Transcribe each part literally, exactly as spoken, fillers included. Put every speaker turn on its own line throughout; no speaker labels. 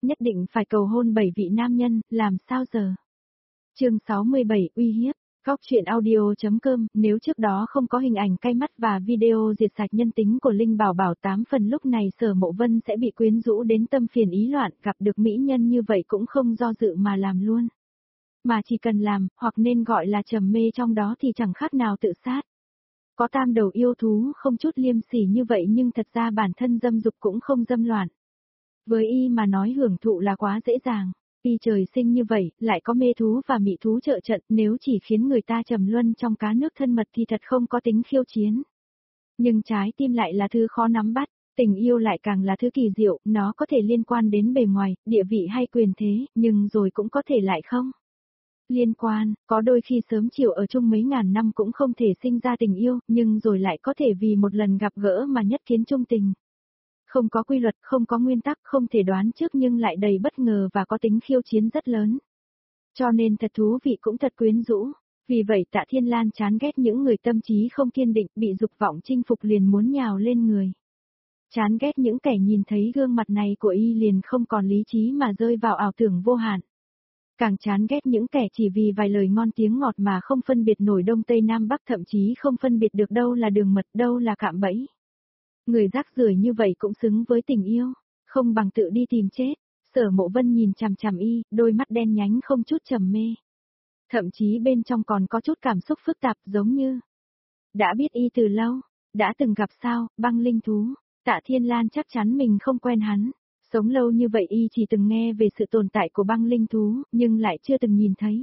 nhất định phải cầu hôn bảy vị nam nhân, làm sao giờ? Chương sáu mươi bảy, uy hiếp. Góc truyện audio.com, nếu trước đó không có hình ảnh cay mắt và video diệt sạch nhân tính của Linh Bảo Bảo tám phần lúc này Sở Mộ Vân sẽ bị quyến rũ đến tâm phiền ý loạn, gặp được mỹ nhân như vậy cũng không do dự mà làm luôn. Mà chỉ cần làm, hoặc nên gọi là trầm mê trong đó thì chẳng khác nào tự sát. Có tam đầu yêu thú không chút liêm sỉ như vậy nhưng thật ra bản thân dâm dục cũng không dâm loạn. Với y mà nói hưởng thụ là quá dễ dàng. Y trời sinh như vậy, lại có mê thú và mị thú trợ trận, nếu chỉ khiến người ta trầm luân trong cá nước thân mật thì thật không có tính khiêu chiến. Nhưng trái tim lại là thứ khó nắm bắt, tình yêu lại càng là thứ kỳ diệu, nó có thể liên quan đến bề ngoài, địa vị hay quyền thế, nhưng rồi cũng có thể lại không. Liên quan, có đôi khi sớm chiều ở chung mấy ngàn năm cũng không thể sinh ra tình yêu, nhưng rồi lại có thể vì một lần gặp gỡ mà nhất kiến chung tình. Không có quy luật, không có nguyên tắc, không thể đoán trước nhưng lại đầy bất ngờ và có tính khiêu chiến rất lớn. Cho nên thật thú vị cũng thật quyến rũ. Vì vậy Tạ Thiên Lan chán ghét những người tâm trí không kiên định, bị dục vọng chinh phục liền muốn nhào lên người. Chán ghét những kẻ nhìn thấy gương mặt này của y liền không còn lý trí mà rơi vào ảo tưởng vô hạn. Càng chán ghét những kẻ chỉ vì vài lời ngon tiếng ngọt mà không phân biệt nổi đông tây nam bắc, thậm chí không phân biệt được đâu là đường mật, đâu là cạm bẫy. Người rác rưởi như vậy cũng xứng với tình yêu, không bằng tự đi tìm chết. Sở Mộ Vân nhìn chằm chằm y, đôi mắt đen nhánh không chút trầm mê. Thậm chí bên trong còn có chút cảm xúc phức tạp giống như đã biết y từ lâu, đã từng gặp sao, băng linh thú. Tạ Thiên Lan chắc chắn mình không quen hắn. Sống lâu như vậy y chỉ từng nghe về sự tồn tại của băng linh thú, nhưng lại chưa từng nhìn thấy.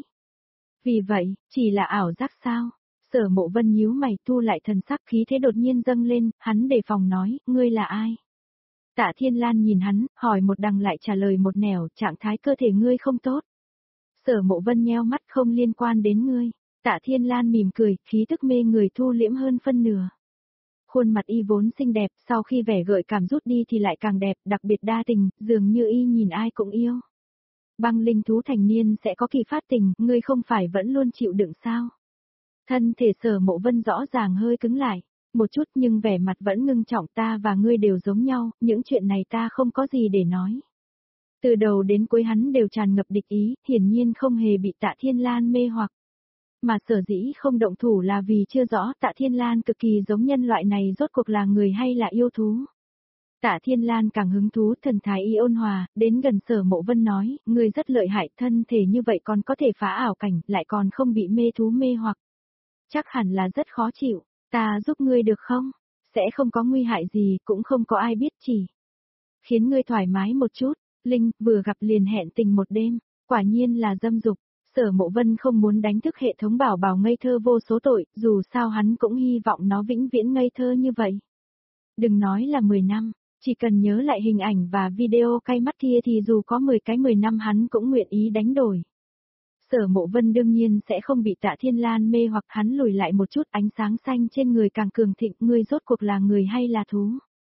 Vì vậy, chỉ là ảo giác sao? Sở Mộ Vân nhíu mày, thu lại thần sắc, khí thế đột nhiên dâng lên, hắn đề phòng nói, ngươi là ai? Tạ Thiên Lan nhìn hắn, hỏi một đằng lại trả lời một nẻo, trạng thái cơ thể ngươi không tốt. Sở Mộ Vân nheo mắt, không liên quan đến ngươi. Tạ Thiên Lan mỉm cười, khí tức mê người thu liễm hơn phân nửa. Khuôn mặt y vốn xinh đẹp, sau khi vẻ gợi cảm rút đi thì lại càng đẹp, đặc biệt đa tình, dường như y nhìn ai cũng yêu. Băng linh thú thành niên sẽ có kỳ phát tình, ngươi không phải vẫn luôn chịu đựng sao? Thân thể Sở Mộ Vân rõ ràng hơi cứng lại, một chút nhưng vẻ mặt vẫn ngưng trọng, ta và ngươi đều giống nhau, những chuyện này ta không có gì để nói. Từ đầu đến cuối hắn đều tràn ngập địch ý, hiển nhiên không hề bị Tạ Thiên Lan mê hoặc. Mà sở dĩ không động thủ là vì chưa rõ Tạ Thiên Lan cực kỳ giống nhân loại này rốt cuộc là người hay là yêu thú. Tạ Thiên Lan càng hứng thú, thần thái y ôn hòa, đến gần Sở Mộ Vân nói, ngươi rất lợi hại, thân thể như vậy còn có thể phá ảo cảnh, lại còn không bị mê thú mê hoặc. Chắc hẳn là rất khó chịu, ta giúp ngươi được không? Sẽ không có nguy hại gì, cũng không có ai biết chỉ. Khiến ngươi thoải mái một chút, Linh, vừa gặp liền hẹn tình một đêm, quả nhiên là dâm dục. Sở Mộ Vân không muốn đánh thức hệ thống Bảo Bảo ngây thơ vô số tội, dù sao hắn cũng hy vọng nó vĩnh viễn ngây thơ như vậy. Đừng nói là mười năm, chỉ cần nhớ lại hình ảnh và video cay mắt kia thì dù có mười cái mười năm hắn cũng nguyện ý đánh đổi. Sở Mộ Vân đương nhiên sẽ không bị Tạ Thiên Lan mê hoặc, hắn lùi lại một chút, ánh sáng xanh trên người càng cường thịnh, ngươi rốt cuộc là người hay là thú?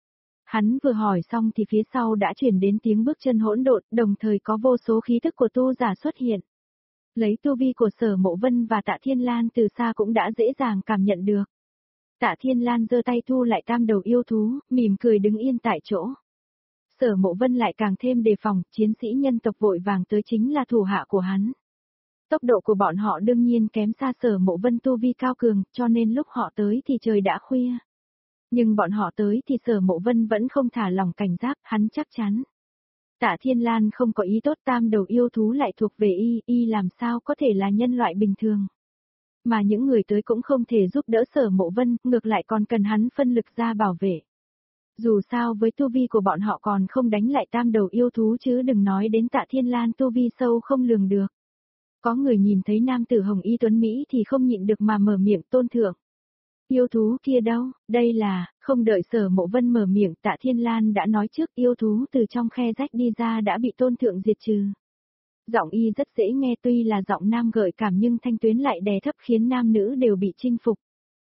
Hắn vừa hỏi xong thì phía sau đã chuyển đến tiếng bước chân hỗn độn, đồng thời có vô số khí thức của tu giả xuất hiện. Lấy tu vi của Sở Mộ Vân và Tạ Thiên Lan từ xa cũng đã dễ dàng cảm nhận được. Tạ Thiên Lan giơ tay thu lại tam đầu yêu thú, mỉm cười đứng yên tại chỗ. Sở Mộ Vân lại càng thêm đề phòng, chiến sĩ nhân tộc vội vàng tới chính là thủ hạ của hắn. Tốc độ của bọn họ đương nhiên kém xa Sở Mộ Vân tu vi cao cường, cho nên lúc họ tới thì trời đã khuya. Nhưng bọn họ tới thì Sở Mộ Vân vẫn không thả lỏng cảnh giác, hắn chắc chắn. Tạ Thiên Lan không có ý tốt, tam đầu yêu thú lại thuộc về y, y làm sao có thể là nhân loại bình thường. Mà những người tới cũng không thể giúp đỡ Sở Mộ Vân, ngược lại còn cần hắn phân lực ra bảo vệ. Dù sao với tu vi của bọn họ còn không đánh lại tam đầu yêu thú chứ đừng nói đến Tạ Thiên Lan tu vi sâu không lường được. Có người nhìn thấy nam tử hồng y tuấn Mỹ thì không nhịn được mà mở miệng tôn thượng. Yêu thú kia đâu, đây là, không đợi Sở Mộ Vân mở miệng Tạ Thiên Lan đã nói trước, yêu thú từ trong khe rách đi ra đã bị tôn thượng diệt trừ. Giọng y rất dễ nghe, tuy là giọng nam gợi cảm nhưng thanh tuyến lại đè thấp khiến nam nữ đều bị chinh phục.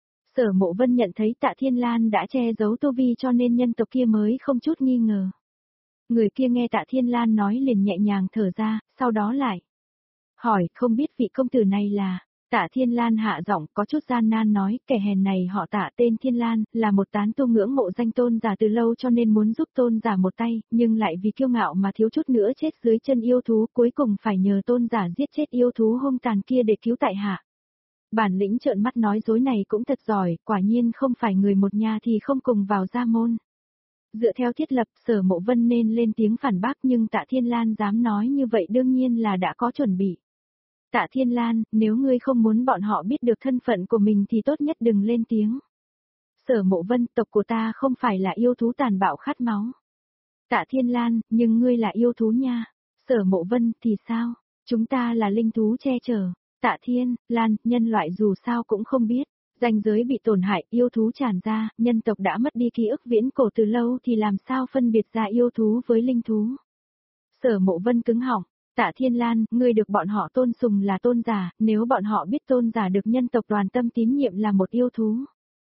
Sở Mộ Vân nhận thấy Tạ Thiên Lan đã che giấu tu vi cho nên nhân tộc kia mới không chút nghi ngờ. Người kia nghe Tạ Thiên Lan nói liền nhẹ nhàng thở ra, sau đó lại hỏi, không biết vị công tử này là... Tạ Thiên Lan hạ giọng có chút gian nan nói, kẻ hèn này họ Tạ tên Thiên Lan, là một tán tu ngưỡng mộ danh tôn giả từ lâu cho nên muốn giúp tôn giả một tay, nhưng lại vì kiêu ngạo mà thiếu chút nữa chết dưới chân yêu thú, cuối cùng phải nhờ tôn giả giết chết yêu thú hung tàn kia để cứu tại hạ. Bản lĩnh trợn mắt nói dối này cũng thật giỏi, quả nhiên không phải người một nhà thì không cùng vào gia môn. Dựa theo thiết lập, Sở Mộ Vân nên lên tiếng phản bác, nhưng Tạ Thiên Lan dám nói như vậy đương nhiên là đã có chuẩn bị. Tạ Thiên Lan, nếu ngươi không muốn bọn họ biết được thân phận của mình thì tốt nhất đừng lên tiếng. Sở Mộ Vân, tộc của ta không phải là yêu thú tàn bạo khát máu. Tạ Thiên Lan, nhưng ngươi là yêu thú nha. Sở Mộ Vân, thì sao? Chúng ta là linh thú che chở. Tạ Thiên Lan, nhân loại dù sao cũng không biết. Ranh giới bị tổn hại, yêu thú tràn ra, nhân tộc đã mất đi ký ức viễn cổ từ lâu thì làm sao phân biệt ra yêu thú với linh thú. Sở Mộ Vân cứng họng. Tạ Thiên Lan, ngươi được bọn họ tôn sùng là tôn giả, nếu bọn họ biết tôn giả được nhân tộc đoàn tâm tín nhiệm là một yêu thú.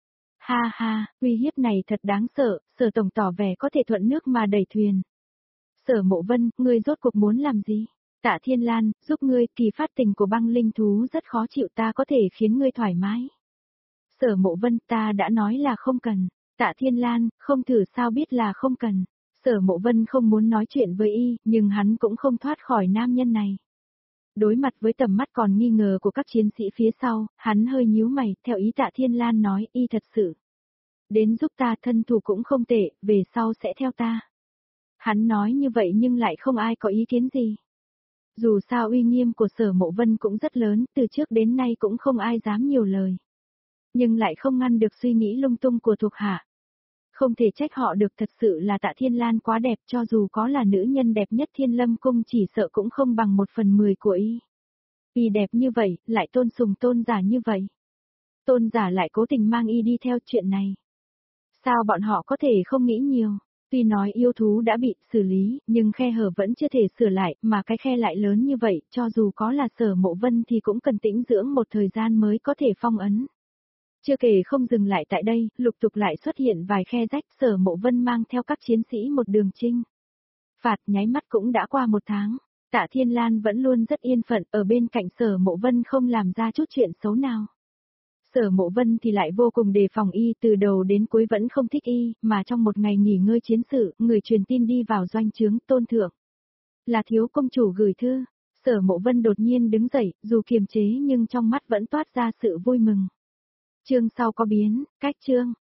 Ha ha, uy hiếp này thật đáng sợ, Sở Tổng tỏ vẻ có thể thuận nước mà đẩy thuyền. Sở Mộ Vân, ngươi rốt cuộc muốn làm gì? Tạ Thiên Lan, giúp ngươi, kỳ phát tình của băng linh thú rất khó chịu, ta có thể khiến ngươi thoải mái. Sở Mộ Vân, ta đã nói là không cần. Tạ Thiên Lan, không thử sao biết là không cần. Sở Mộ Vân không muốn nói chuyện với y, nhưng hắn cũng không thoát khỏi nam nhân này. Đối mặt với tầm mắt còn nghi ngờ của các chiến sĩ phía sau, hắn hơi nhíu mày, theo ý Tạ Thiên Lan nói, y thật sự. Đến giúp ta, thân thủ cũng không tệ, về sau sẽ theo ta. Hắn nói như vậy nhưng lại không ai có ý kiến gì. Dù sao uy nghiêm của Sở Mộ Vân cũng rất lớn, từ trước đến nay cũng không ai dám nhiều lời. Nhưng lại không ngăn được suy nghĩ lung tung của thuộc hạ. Không thể trách họ được, thật sự là Tạ Thiên Lan quá đẹp, cho dù có là nữ nhân đẹp nhất Thiên Lâm Cung chỉ sợ cũng không bằng một phần mười của y. Y đẹp như vậy, lại tôn sùng tôn giả như vậy. Tôn giả lại cố tình mang y đi theo chuyện này. Sao bọn họ có thể không nghĩ nhiều? Tuy nói yêu thú đã bị xử lý, nhưng khe hở vẫn chưa thể sửa lại, mà cái khe lại lớn như vậy, cho dù có là Sở Mộ Vân thì cũng cần tĩnh dưỡng một thời gian mới có thể phong ấn. Chưa kể không dừng lại tại đây, lục tục lại xuất hiện vài khe rách, Sở Mộ Vân mang theo các chiến sĩ một đường chinh. Phạt nháy mắt cũng đã qua một tháng, Tạ Thiên Lan vẫn luôn rất yên phận, ở bên cạnh Sở Mộ Vân không làm ra chút chuyện xấu nào. Sở Mộ Vân thì lại vô cùng đề phòng y, từ đầu đến cuối vẫn không thích y, mà trong một ngày nghỉ ngơi chiến sự, người truyền tin đi vào doanh trướng, tôn thượng. Là thiếu công chủ gửi thư. Sở Mộ Vân đột nhiên đứng dậy, dù kiềm chế nhưng trong mắt vẫn toát ra sự vui mừng. Chương sau có biến, cách chương.